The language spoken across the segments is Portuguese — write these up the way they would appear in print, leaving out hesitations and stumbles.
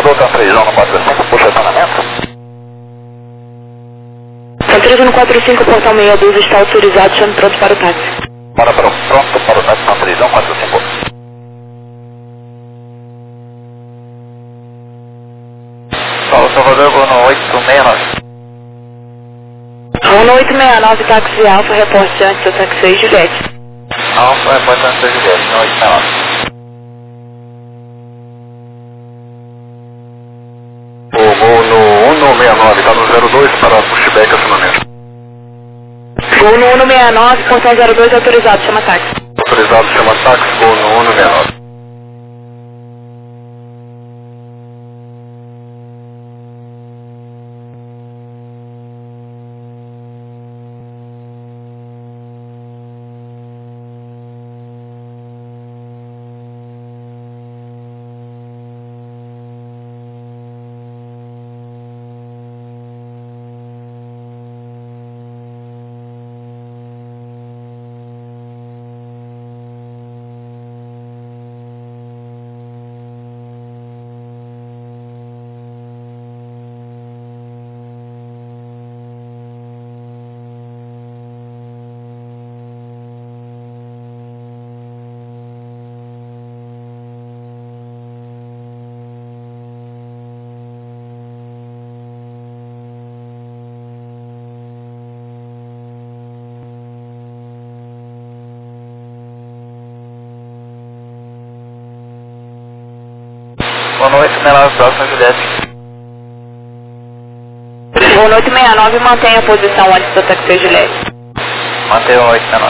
Volta 3145, por estacionamento. São 3145, portão 62 está autorizado, chame pronto para o táxi. Pronto para o táxi na 3145. Paulo Salvador, vou no 869. Vou no 869, táxi Alfa, reporte antes do táxi 6, Juliette. Alfa, reporte antes do Juliette, no 869. Vou no 169, está no 02 para pushback acionamento. Vou no 169, portão 02 autorizado, chama táxi. Autorizado, chama táxi, vou no 169. Boa noite, Menor próximo, Juliette. Boa noite, 69, mantenha a posição antes do táxi Juliette. Mantenha o 8 menor.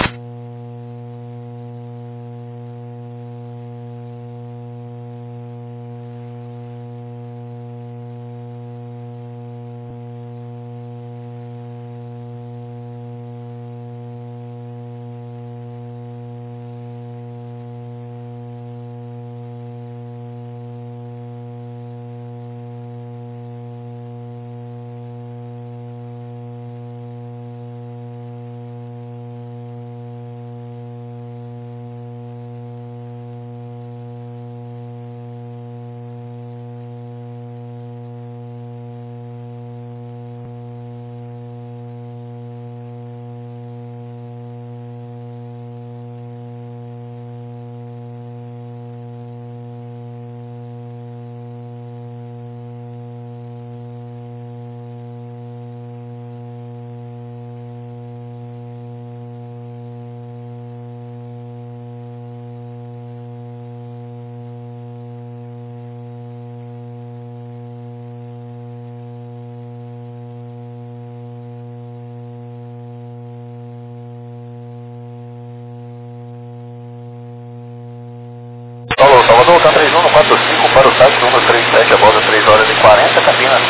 Alô, Salvador, tá 3145 para o táxi 137, a volta 3 horas e 40, cabina.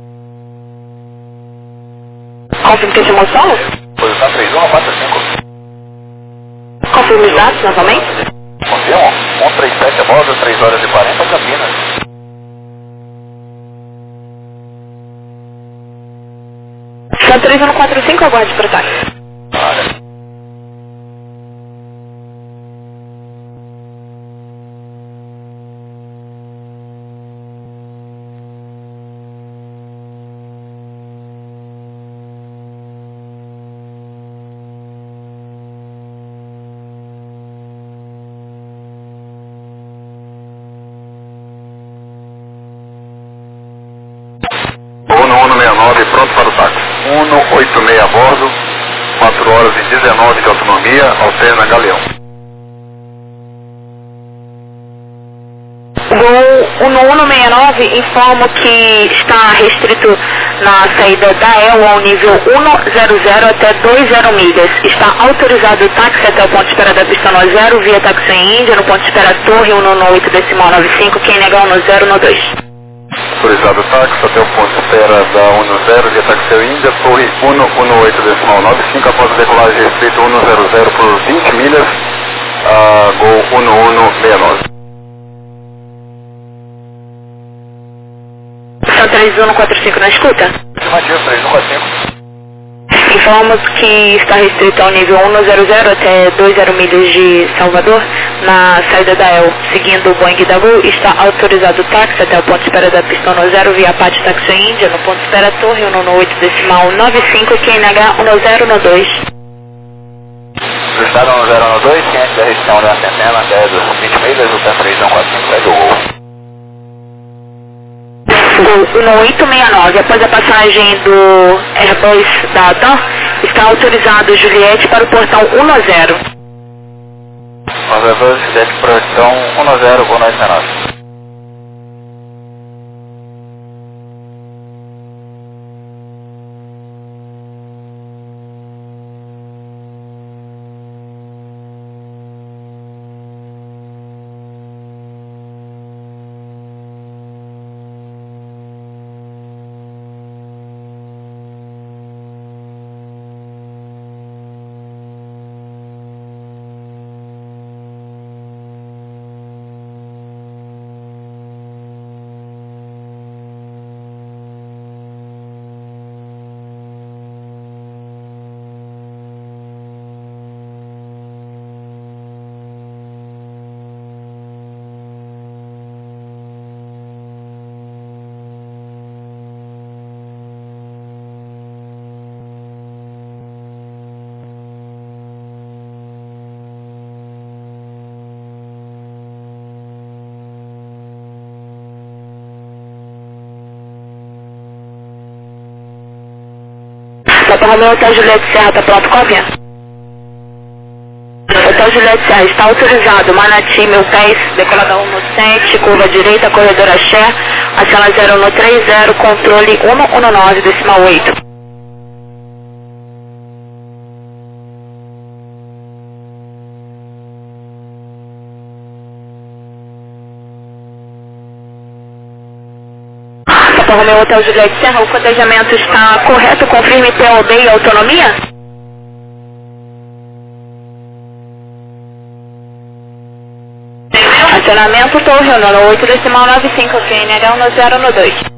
Confirme que chamou solo? Posição 3145. Confirme os dados novamente? Confirmo? 137, a volta 3 horas e 40, cabina. São 3145, aguarde para o táxi. Olha. Vou no 169, pronto para o táxi. 186 a bordo, 4 horas e 19 de autonomia, alterna Galeão. Voo no 169, informo que está restrito na saída da EL ao nível 100 até 20 milhas. Está autorizado o táxi até o ponto de espera da pista no 0, via táxi em Índia, no ponto de espera Torre 198,95, quem negar no 0 no 2. Autorizado o táxi até o ponto de espera da 10 via táxi Índia, Torre 118,95, após a decolagem restrito 100 por 20 milhas, Gol 1169. São 3145 na escuta? Afirmativo, 3145. Informamos que está restrito ao nível 100 até 20 milhas de Salvador, na saída da EL. Seguindo o Boeing da Gol, está autorizado o táxi até o ponto de espera da pista 10 via Pátio Taxi Índia, no ponto de espera Torre 118 decimal 95, QNH 1012. Do estado 1012, ciente da região da Centena até 20 milhas, o tempo 3145 é do Gol. Gol 1869, após a passagem do Airbus da ATAM, está autorizado Juliette para o portão 10. 912, Juliette, portão 10, Gol 969. Papa Romeo Hotel Juliette Serra, está pronto, cópia? Hotel Juliette Serra, está autorizado, Manati, 1000 pés, decolador 17, curva direita, corredor Axé, acela 0130, controle 119, decimal 8. Papa Romeo Hotel Juliette Serra, o cotejamento está correto, confirme POB e autonomia? Acionamento Torre 118 decimal 95, QNH 1012.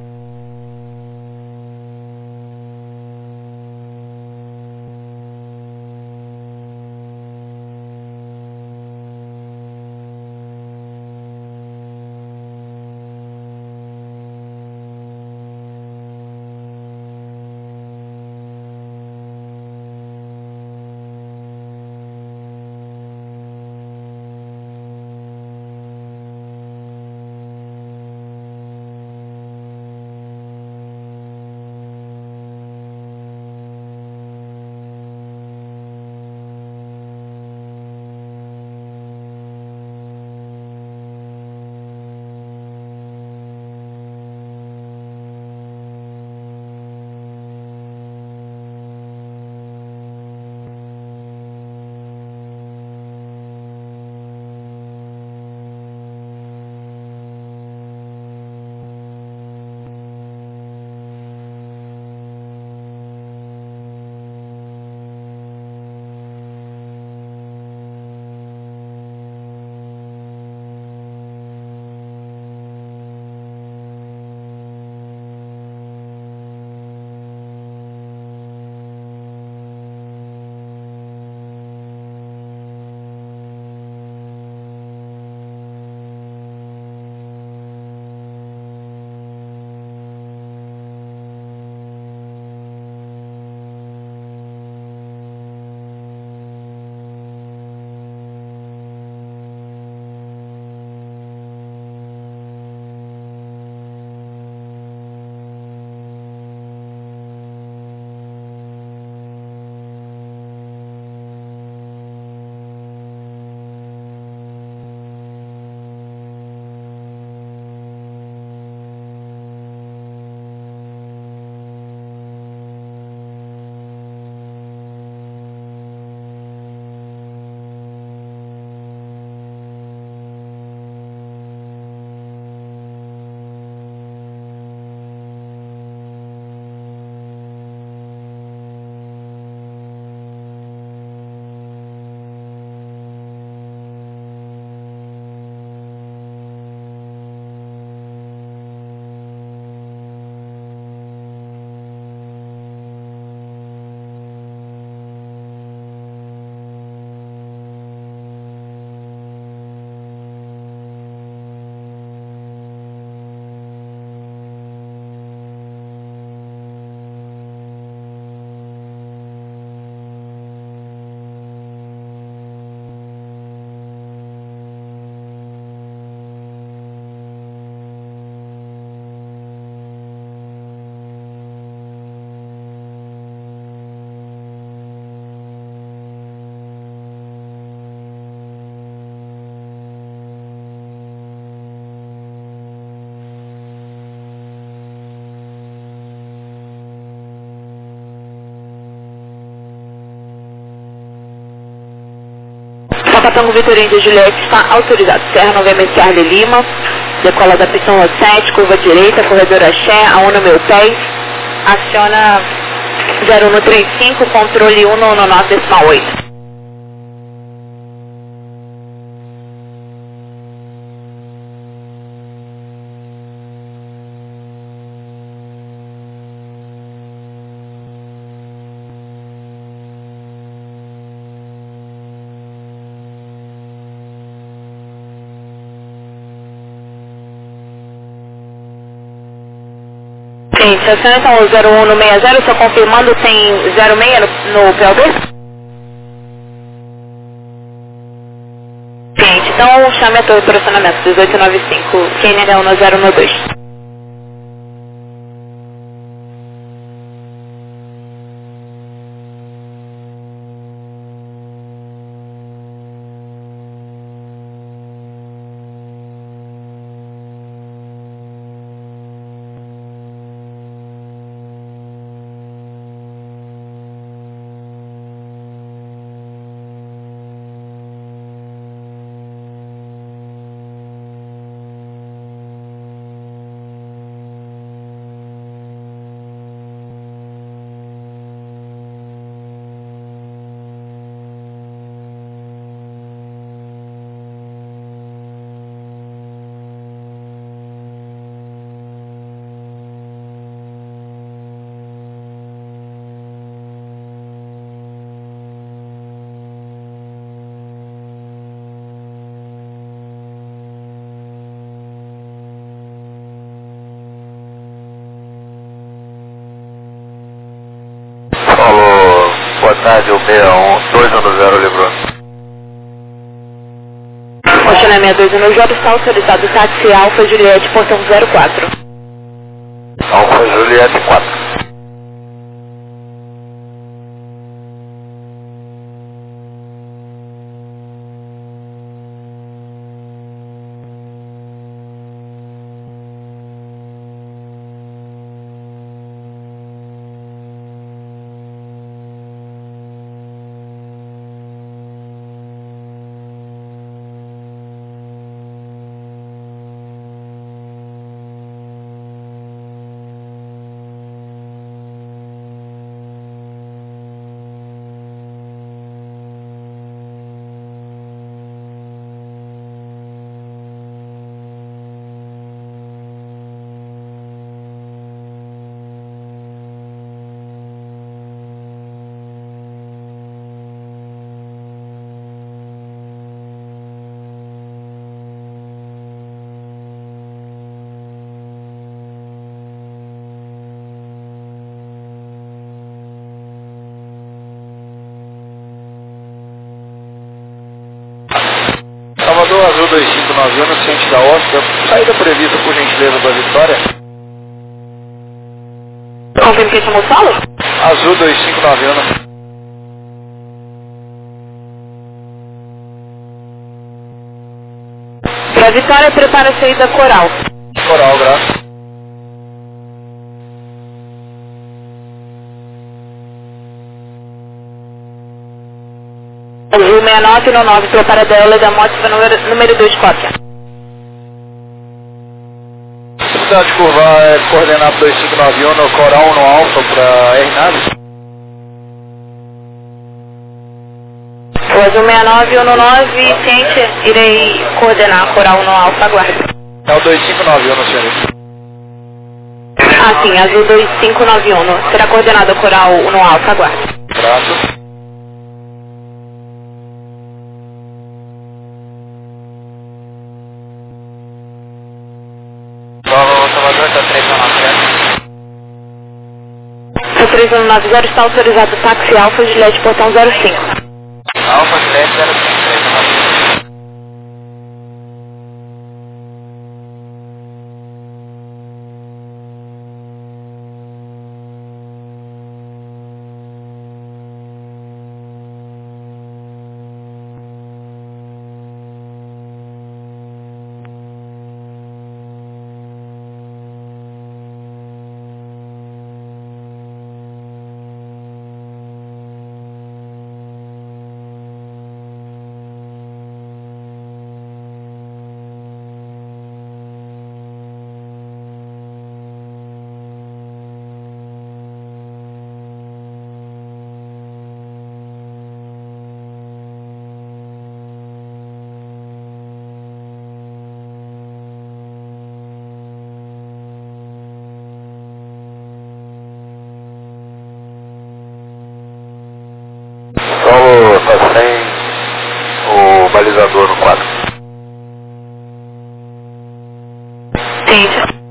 Papa Tango Vitor Índia Juliette está autorizado. Serra Novembro Charlie Lima, decola da pistão 7, curva direita, corredor Axé, a 1 meu pés, aciona 0135, controle 119,8. Gente, a senhora então o 0160, só confirmando, tem 06 no PLB? Gente, então chame a torre de operacionamento 1895, QNH 1092. Alô, boa tarde, o 210 livrou. Oxalá 620 está autorizado, táxi Alfa Juliette, portão 04. Alfa Juliette 4. Salvador Azul 2591, no ciente da Oscar, saída prevista por gentileza da Vitória. Confirme quem chamou o solo? Azul 2591. Para Vitória, prepara a saída Coral. Coral, graças. Azul 6919, prepara da Eula da Moto, número 2, cópia. Cidade curvar é coordenado 2591 no Coral no Alfa para R-Nave. O Azul 6919, ciente, irei coordenar Coral no Alfa, aguarde. É o 2591, senhorita. Ah, sim, Azul 2591, será coordenado Coral no Alfa, aguarde. Graças. Salvador, está 3190. O 3190 está autorizado táxi Alfa Juliette, portão 05. Alfa Juliette 05, 390. operador no quadro. Sim.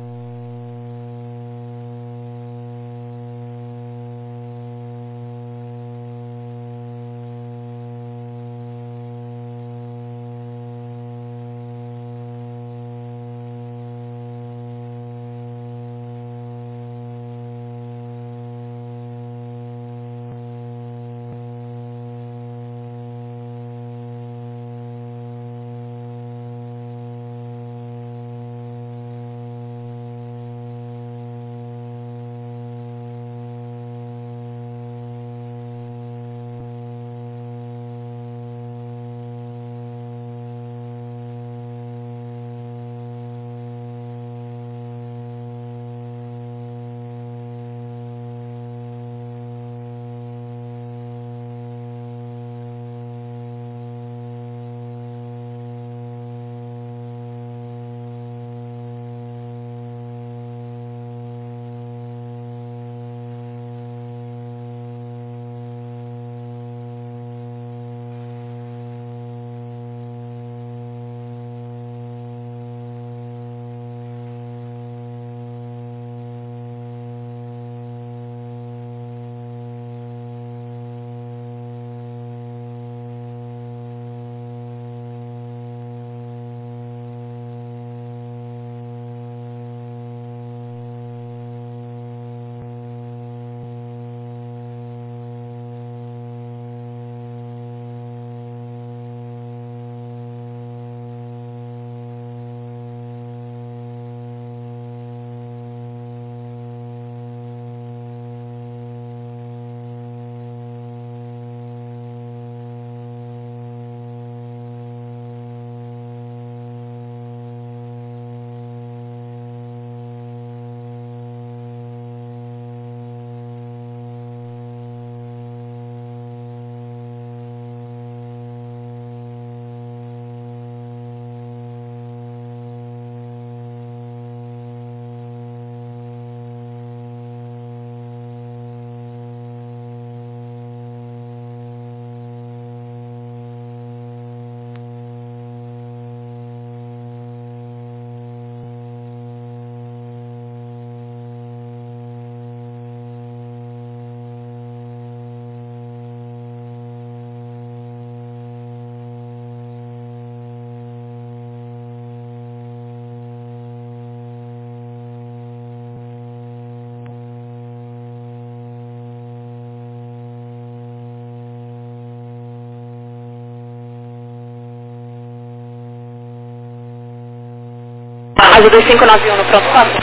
Azul 2591 no pronto quadro.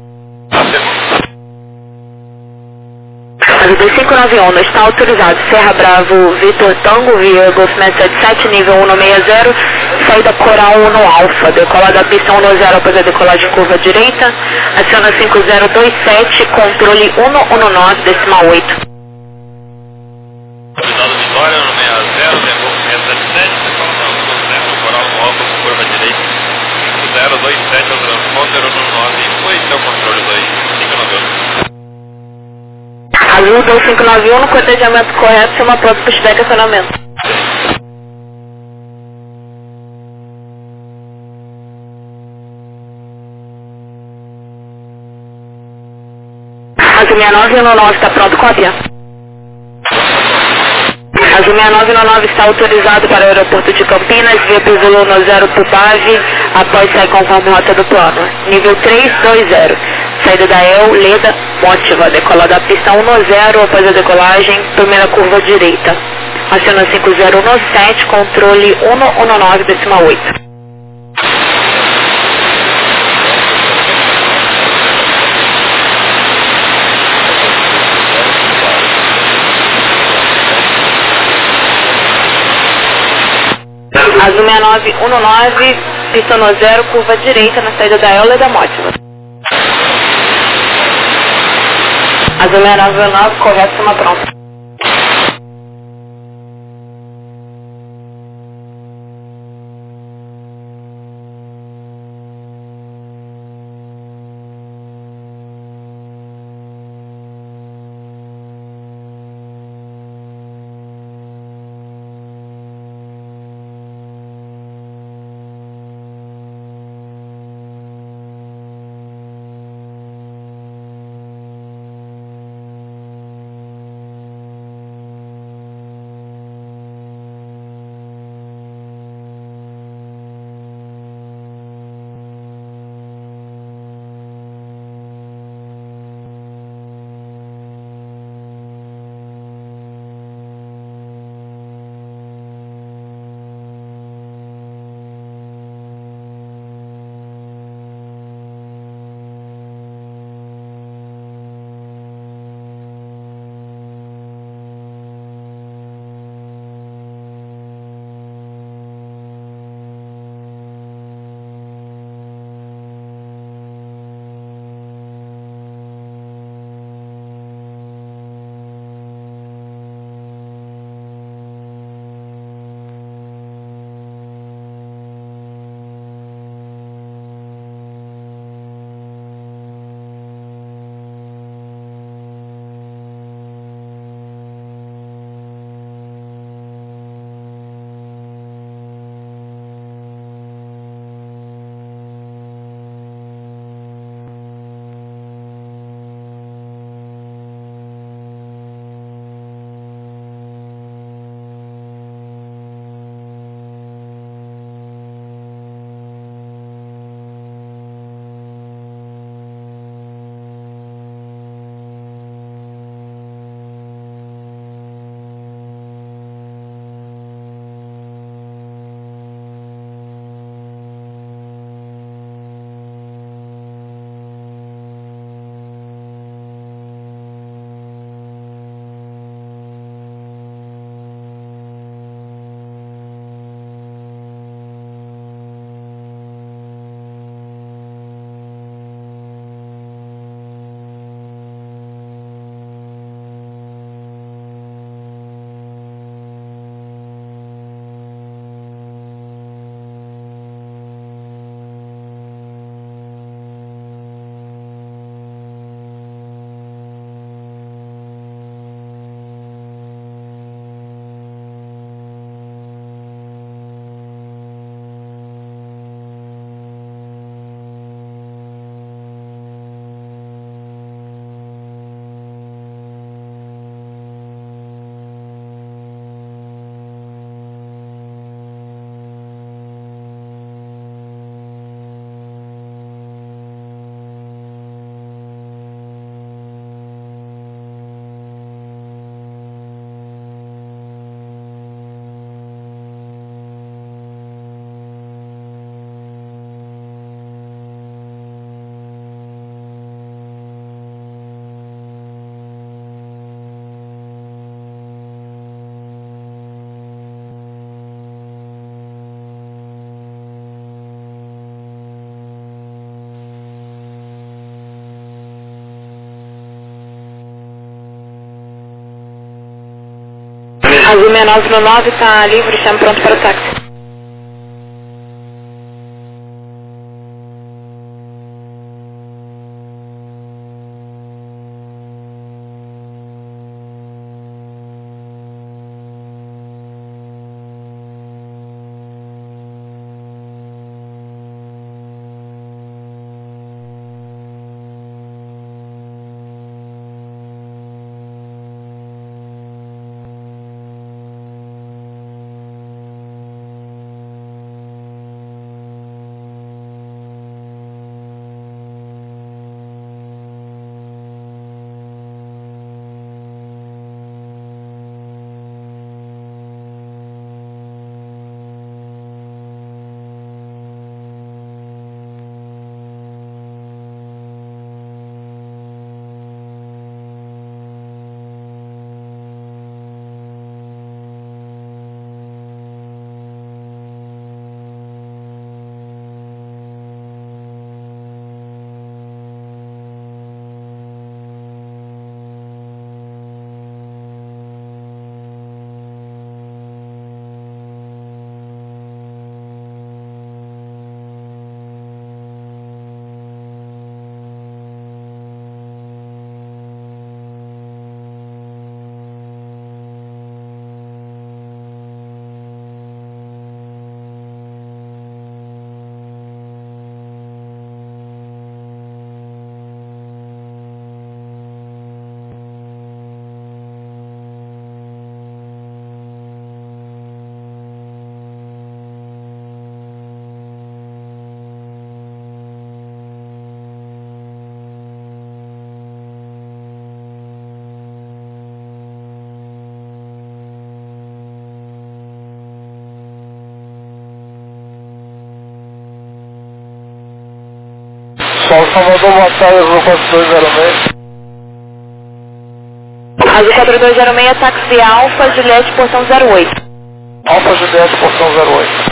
Azul 2591 está autorizado. Serra Bravo, Vitor Tango, via Golf Med 77, nível 160, saída Coral 1 no Alfa, decolar da pista 10 após a decolagem curva direita, aciona 5027, controle 119, decimal 8. Autorizado Vitória no 60, tem Golf Med 77, decolar da 10, Coral 1 Alfa, curva direita, 5027 ao transponder 198, é o controle 2591. Azul 2591 no cotejamento correto, chama pronto para estiver estacionamento. Azul 6919 está pronto, cópia. Azul 6919 está autorizado para o aeroporto de Campinas, via Pisolou no 0 Tubave, após sair conforme rota do plano. Nível 320. Saída da El, Leda, Mótiva, decolar da pista 10 após a decolagem, primeira curva direita. Aciona 5017, controle 119, decimal 8. Azul 6919, pista no 0, curva direita na saída da El, Leda, Mótiva. Azul 6919, correto, chama pronto. Azul 6919 está livre, estamos pronto para o táxi. Sol Salvador, boa tarde, Azul 4206. Azul 4206, táxi Alfa, Juliette, portão 08. Alfa Juliette, portão 08.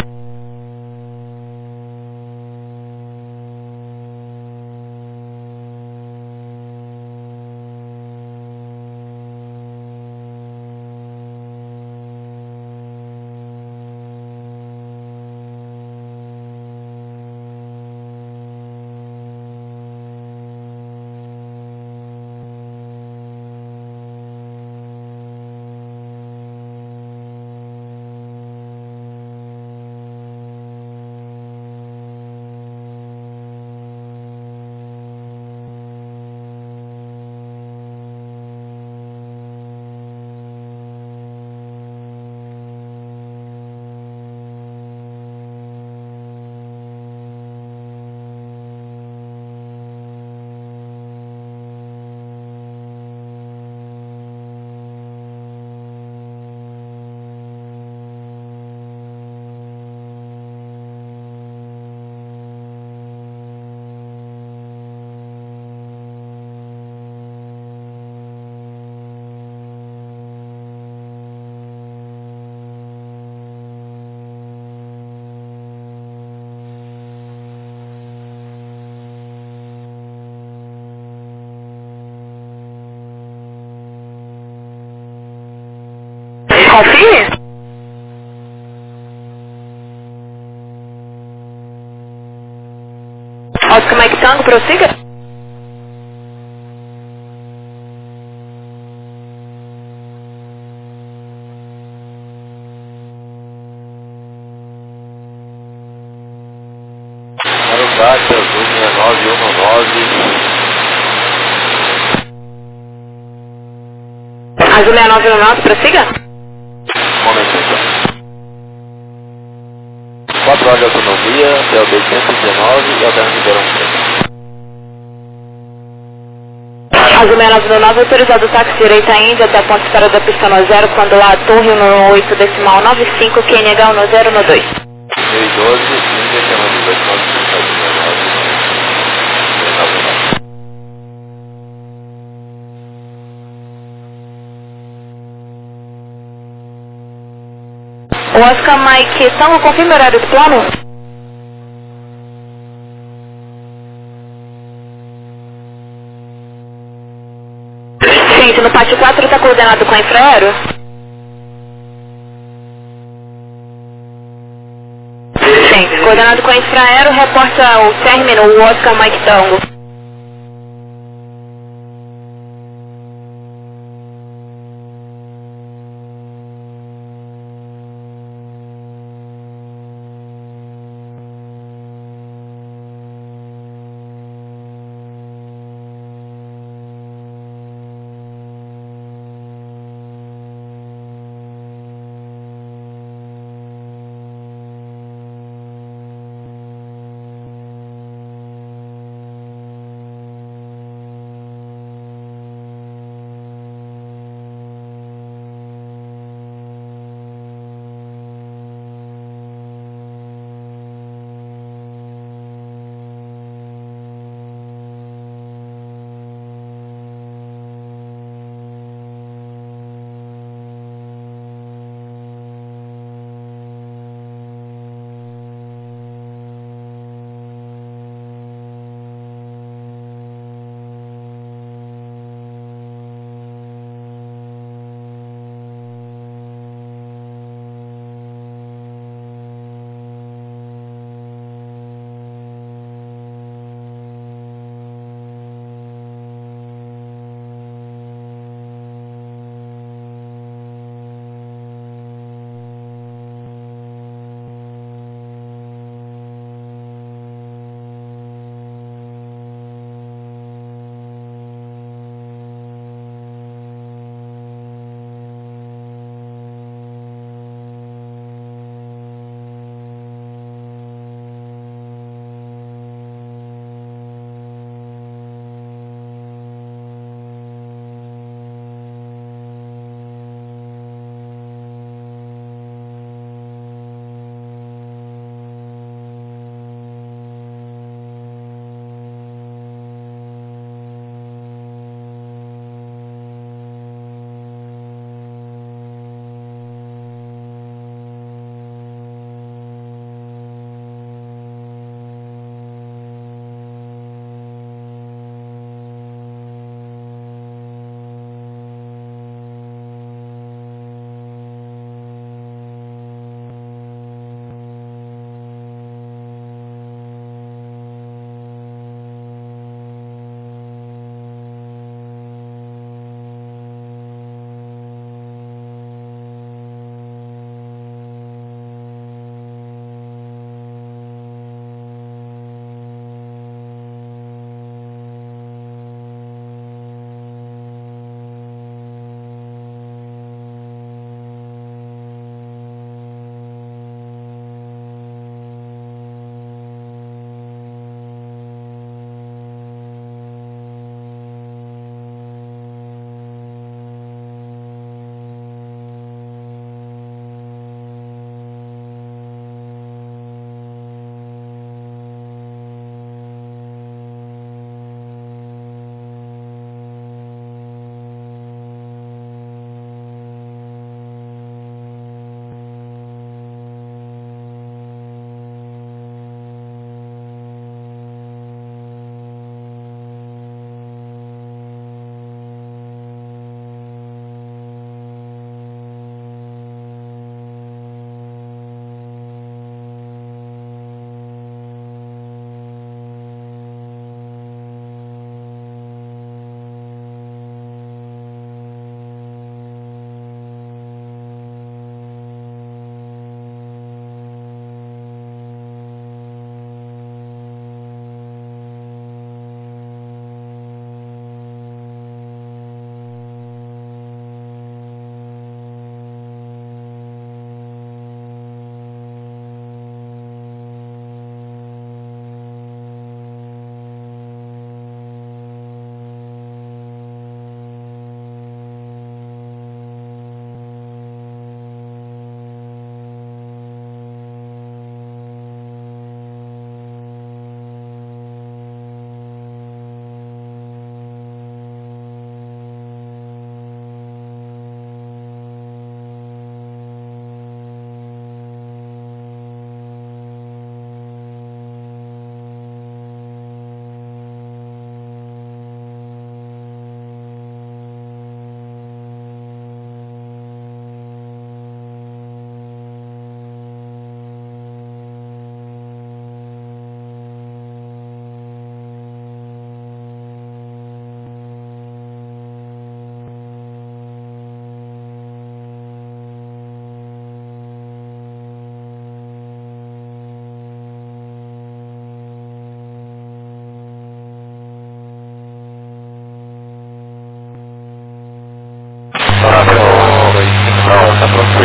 Confie? Oscar Mike Tango, prossiga. Para o táxi Azul 6919. Azul 6919, prossiga. Momento então. 4 horas de autonomia, CLB 119 e Alterna Ribeirão Preto. Azul 6919, autorizado o táxi direita Índia até a ponte espera da pista no 0, quando lá a torre no 8 decimal 95, QNH no 012. 2012, Índia chamando 295. O Oscar Mike Tango, confirma o horário do plano? Gente, no pátio 4 está coordenado com a infraero? Coordenado com a Infraero, reporta o término, o Oscar Mike Tango.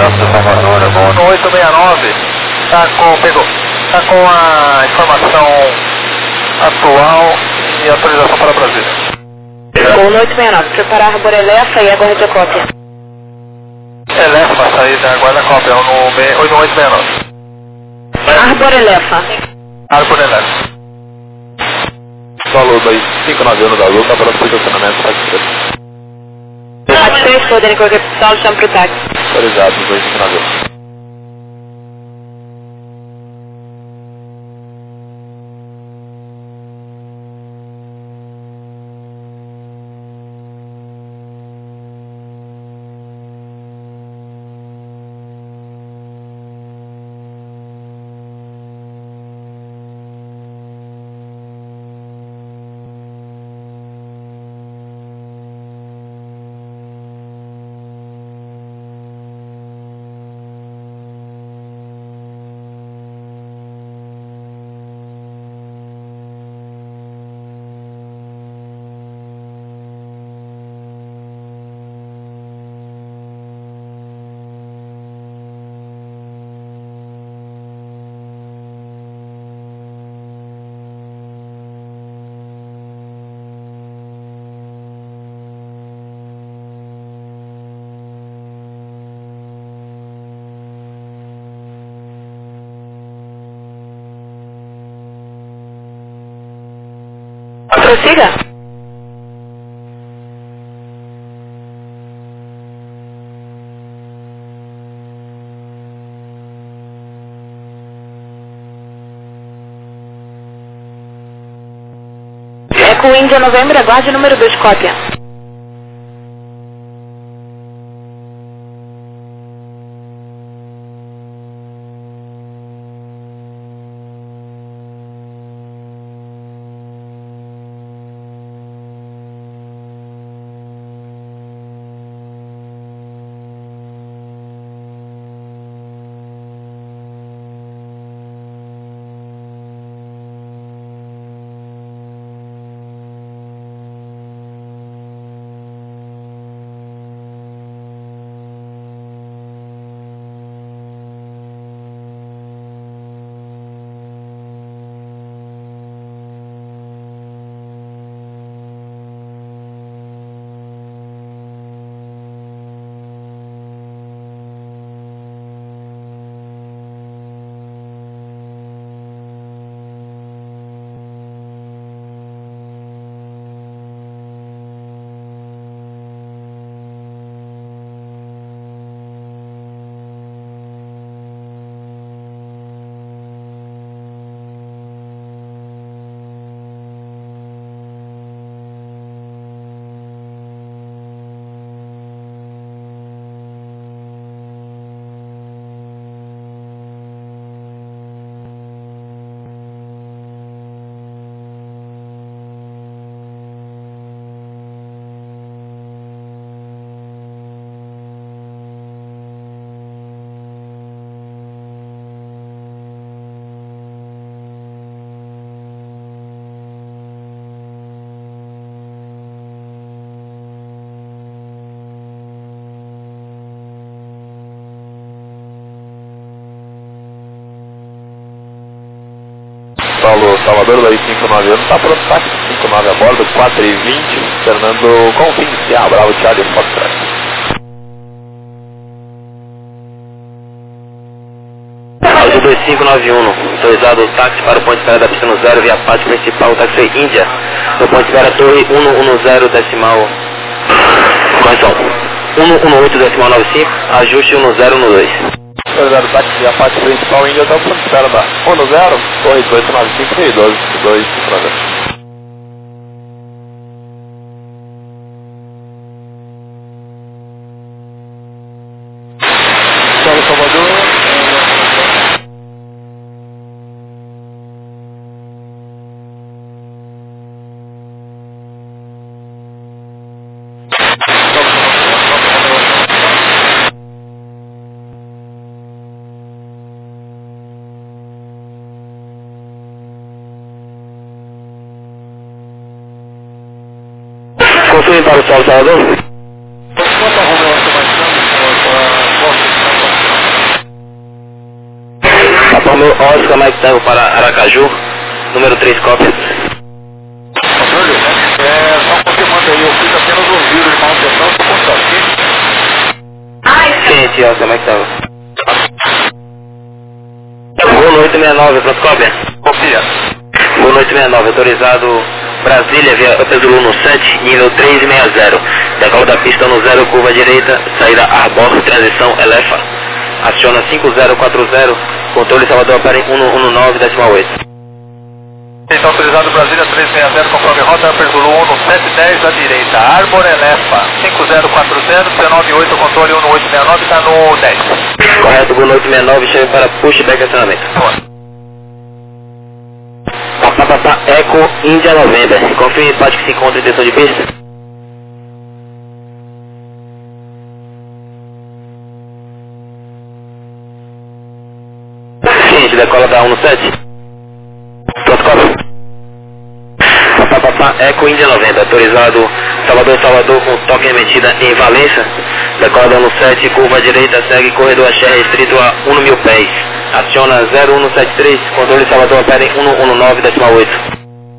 Salvador, vou no 869, tá com a informação atual e atualização para Brasília. Gol no 869, preparar Arbor Elefa e aguarde a cópia. Elefa vai sair da guarda-cópia, no 8869. Arbor Elefa. Arbor Elefa. Falou daí, 591 da Lua, tá para o estacionamento, Satisfeito, podendo qualquer pessoal, chama pro táxi. autorizado, 259. Prossiga. Eco Índia Novembro, aguarde número 2, cópia. Paulo Salvador, daí 591, tá pronto, táxi 59 a bordo, 4h20, Fernando Confidencial, Bravo Charlie Foxtrot. Áudio 2591, autorizado o táxi para o ponto de espera da pista 0, via pátio principal, táxi Índia, no ponto de espera Torre 110 decimal, correção, 118 decimal 95, ajuste 1012. Autorizado o táxi via pátio principal, Índia, até o ponto de espera da 10, Torre 295 e 259. Salvador. Confirme para o Salvador. Quanto a Romeu, você vai estar? Informe Oscar Mike Tango para Aracaju, número 3 cópias. Controle, só confirmando aí, eu fiz apenas um giro de manutenção, estou constante. Ciente, Oscar Mike Tango. Gol 869, pronto cópia. Copia. Gol 869, autorizado Brasília via Upper Zulu 7, nível 360. Decola da pista no 0, curva direita, saída Arbor, transição Elefa. Aciona 5040, controle Salvador para 119,8. Então, autorizado Brasília 360, conforme rota Upper Zulu 1710 à direita, Arbor Elefa, 5040, 198, controle 1869, está no 10. Correto, Gol 869, chame para pushback acionamento. Papapá, Eco, Índia 90. Confirme parte que se encontra em direção de pista. Ciente, decola da 17. Protocolo. Papapá, Eco, Índia 90. Autorizado Salvador com toque emitida em Valença. Decola da 17, curva direita, segue corredor axé restrito a 1.000 pés. Aciona 0173, controle Salvador opera em 119,8.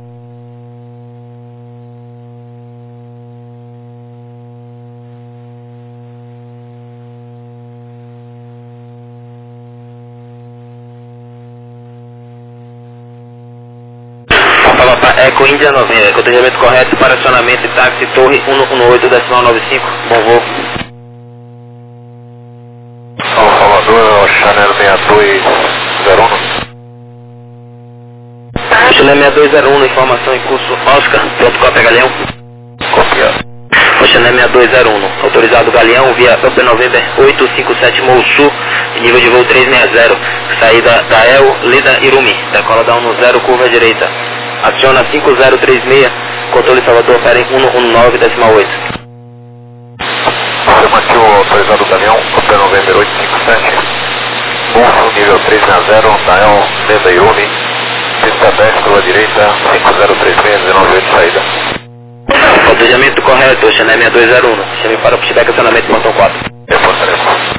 Eco Índia 90, cotejamento correto para acionamento e táxi Torre 118,95, bom voo. Salvador, Chanel 6201. Chanel 6201, informação em curso Oscar, pronto cópia Galeão. Copia. Chanel 6201, autorizado Galeão via Upper November 857 Mou Sul, nível de voo 360, saída da El, Lida Irumi, decola da 10, curva direita. Aciona 5036, controle Salvador opera em 119,8. Afirmativo, autorizado Galeão, Upper November 857. Bolso, nível 360, Dael, Leda Irumi, pista 10, curva direita, 5036, 198, saída. Cotejamento correto, Chanel 6201, chame para pushback acionamento portão 4. Reportaremos.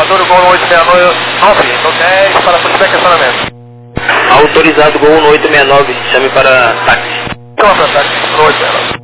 Salvador, Gol 1869, no 10 para pushback e acionamento. Autorizado Gol 1869, chame para táxi. Chama para táxi, no 869.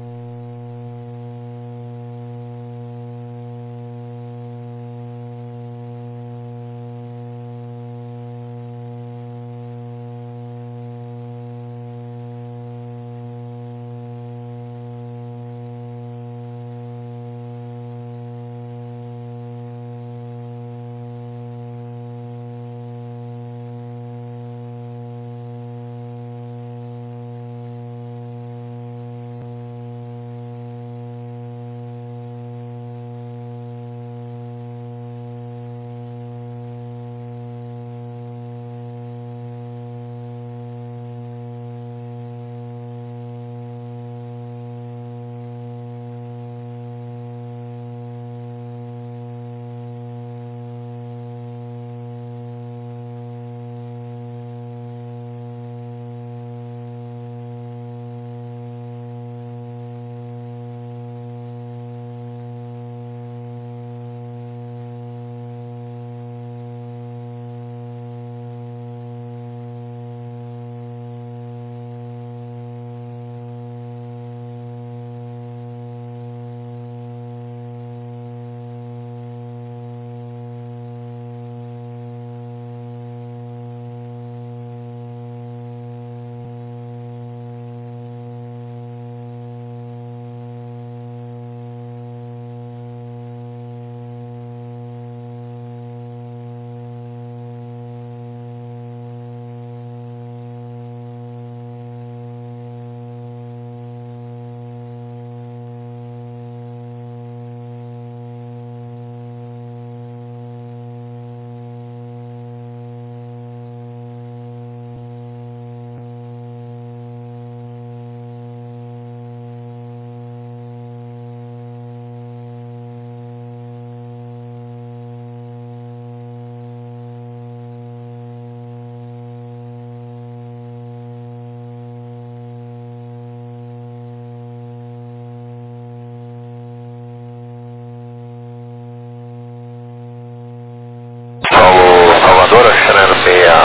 Salvador, Channel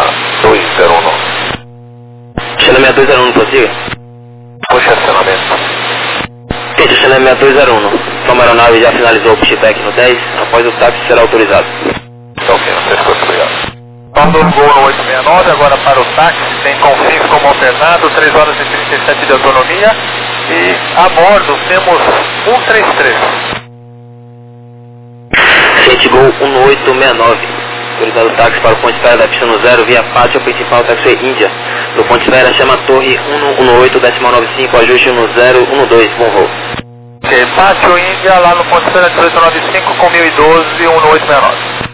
6201. Channel 6201, prossiga. Puxa acionamento. Este Channel 6201. Sua aeronave já finalizou o pushback no 10, após o táxi será autorizado. Ok, não sei se foi obrigado. Salvador, Gol 869, agora para o táxi, tem confins como alternado, 3 horas e 37 de autonomia. E a bordo temos 133. Gente Gol 1869. Autorizado o táxi para o ponte espera da pista no 0 via pátio principal táxi Índia. No ponte espera chama Torre 118.95, ajuste no 012, bom voo. Ok, pátio Índia, lá no ponto espera 1895 com 1012, 1869.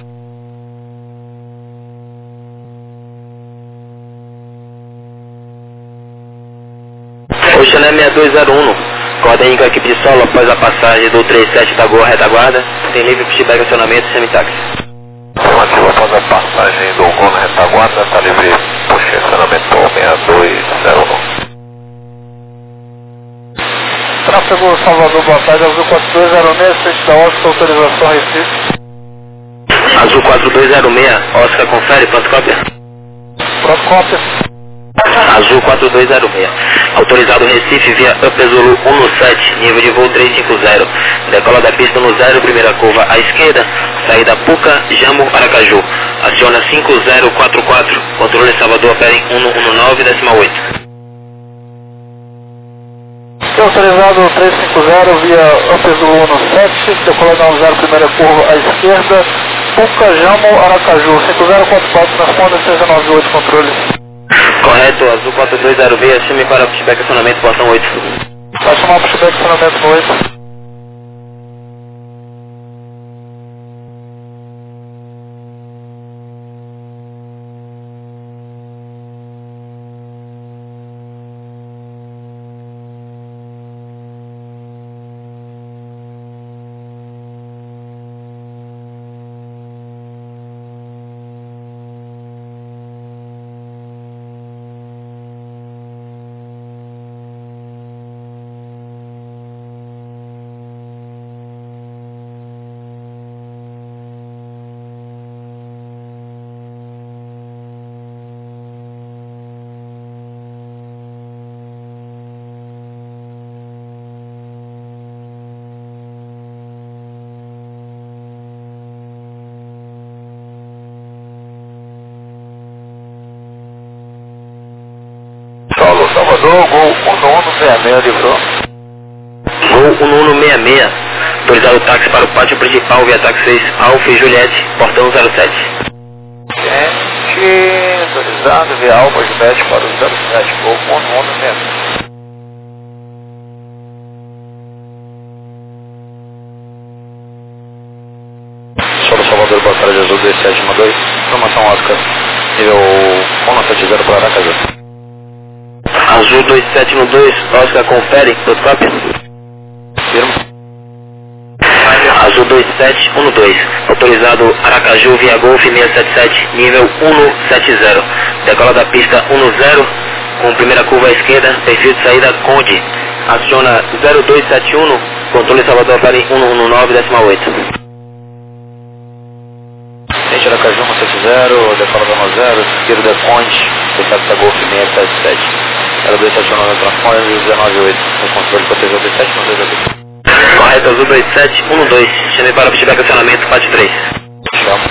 O Channel 6201, coordene com a equipe de solo após a passagem do 37 da Gol retaguarda, tem livre pushback acionamento, chame táxi. Afirmativo, após a passagem do Gol na retaguarda, está livre, puxa acionamento 6201. Tráfego Salvador, boa tarde, Azul 4206, frente da Oscar, autorização Recife. Azul 4206, Oscar confere, pronto cópia. Pronto, cópia. Azul 4206, autorizado Recife via Up Zulu 17, nível de voo 350, decola da pista no 0, primeira curva à esquerda, saída Puca, Jammu, Aracaju, aciona 5044, controle Salvador, opera em 119,8. Autorizado 350 via Up Zulu 17, decola da 0, primeira curva à esquerda, Puca, Jammu, Aracaju, 5044, responda 698, controle. Correto, Azul 4206, chame para pushback acionamento, portão 8. Vai chamar o pushback acionamento no 8. Rodou, Gol 1166 livrou. Gol 1166, autorizado o táxi para o pátio principal via táxi 6 Alfa e Juliette, portão 07. Gente, autorizado via Alfa e Juliette para o 07, Gol 1166. Solo Salvador, boa tarde, Azul 2712, informação Oscar, nível 170 para Aracaju. Azul 2712, Oscar confere, Roscópio. Firma. Azul 2712, autorizado Aracaju via Golf 677, nível 170, decola da pista 10, com primeira curva à esquerda, perfil de saída Conde, aciona 0271, controle Salvador para 119,8. Frente Aracaju 170, decola da 10, esquerda Conde, Pista Golf 677. 0271 no transponder 198, responsável por proteger o 2712 da pista. Correto, Azul 2712, chame para feedback acionamento, pátio 3. Chama.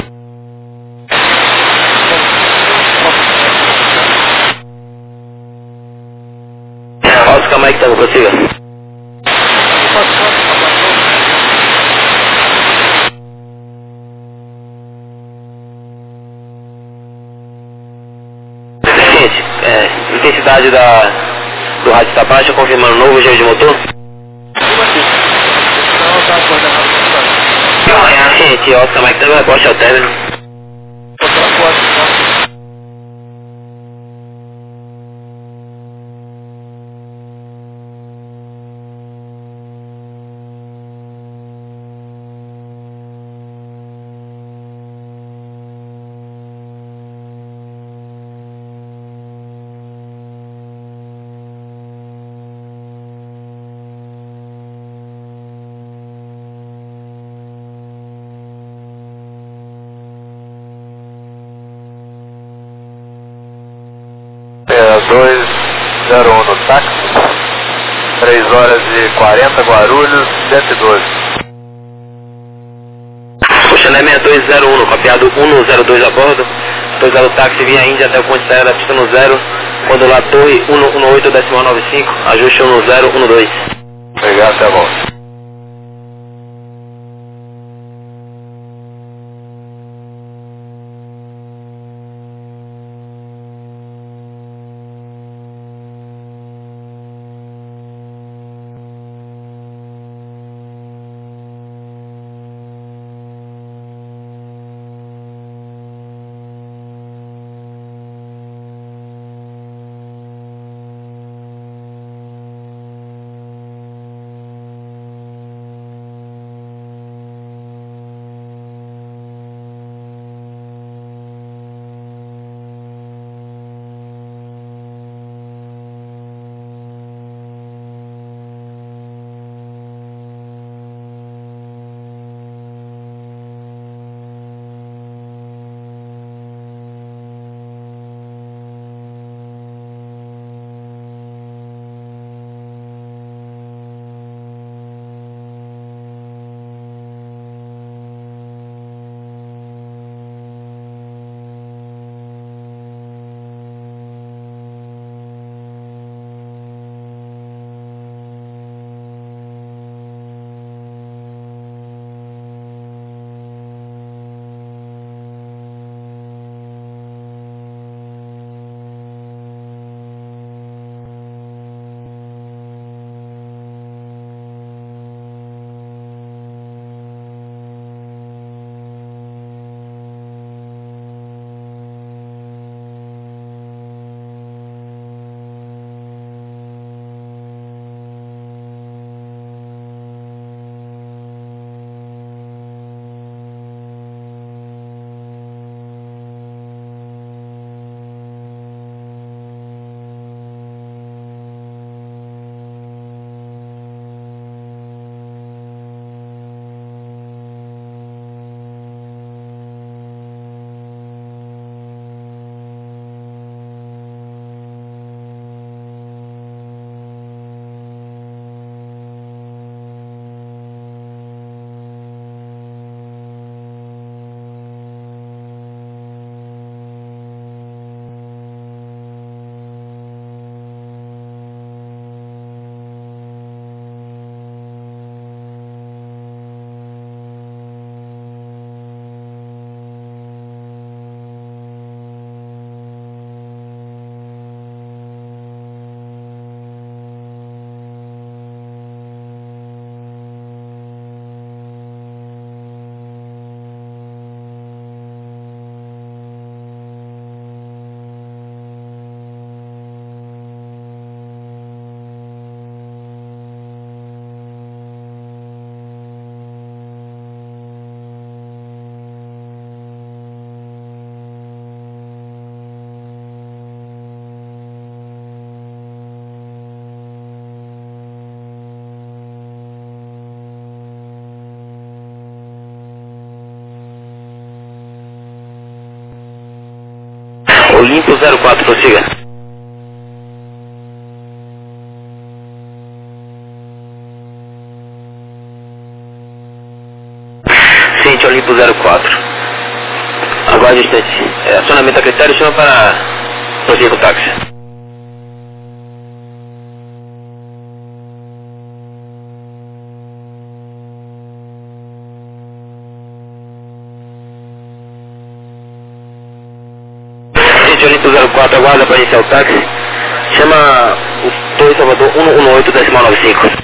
Oscar Mike, tá, prossiga. Gente, intensidade do rádio está baixa, confirmando novo giro de motor. Gente, Oscar Mike, tá, Porsche ao término. É 201 no táxi, 3 horas e 40, Guarulhos, 112. Channel 6201, copiado 102 a bordo, autorizado o táxi via Índia até o ponto de saída da pista no 0, quando lá torre 118,95, ajuste 1012. Obrigado, até a volta. Olimpo 04, prossiga. Ciente Olimpo 04. Aguarde o instante. Acionamento a critério, chama para prosseguir com o táxi. Ciente Olimpo 04, aguarda para iniciar o táxi. Chama o Torre Salvador 118 decimal 95.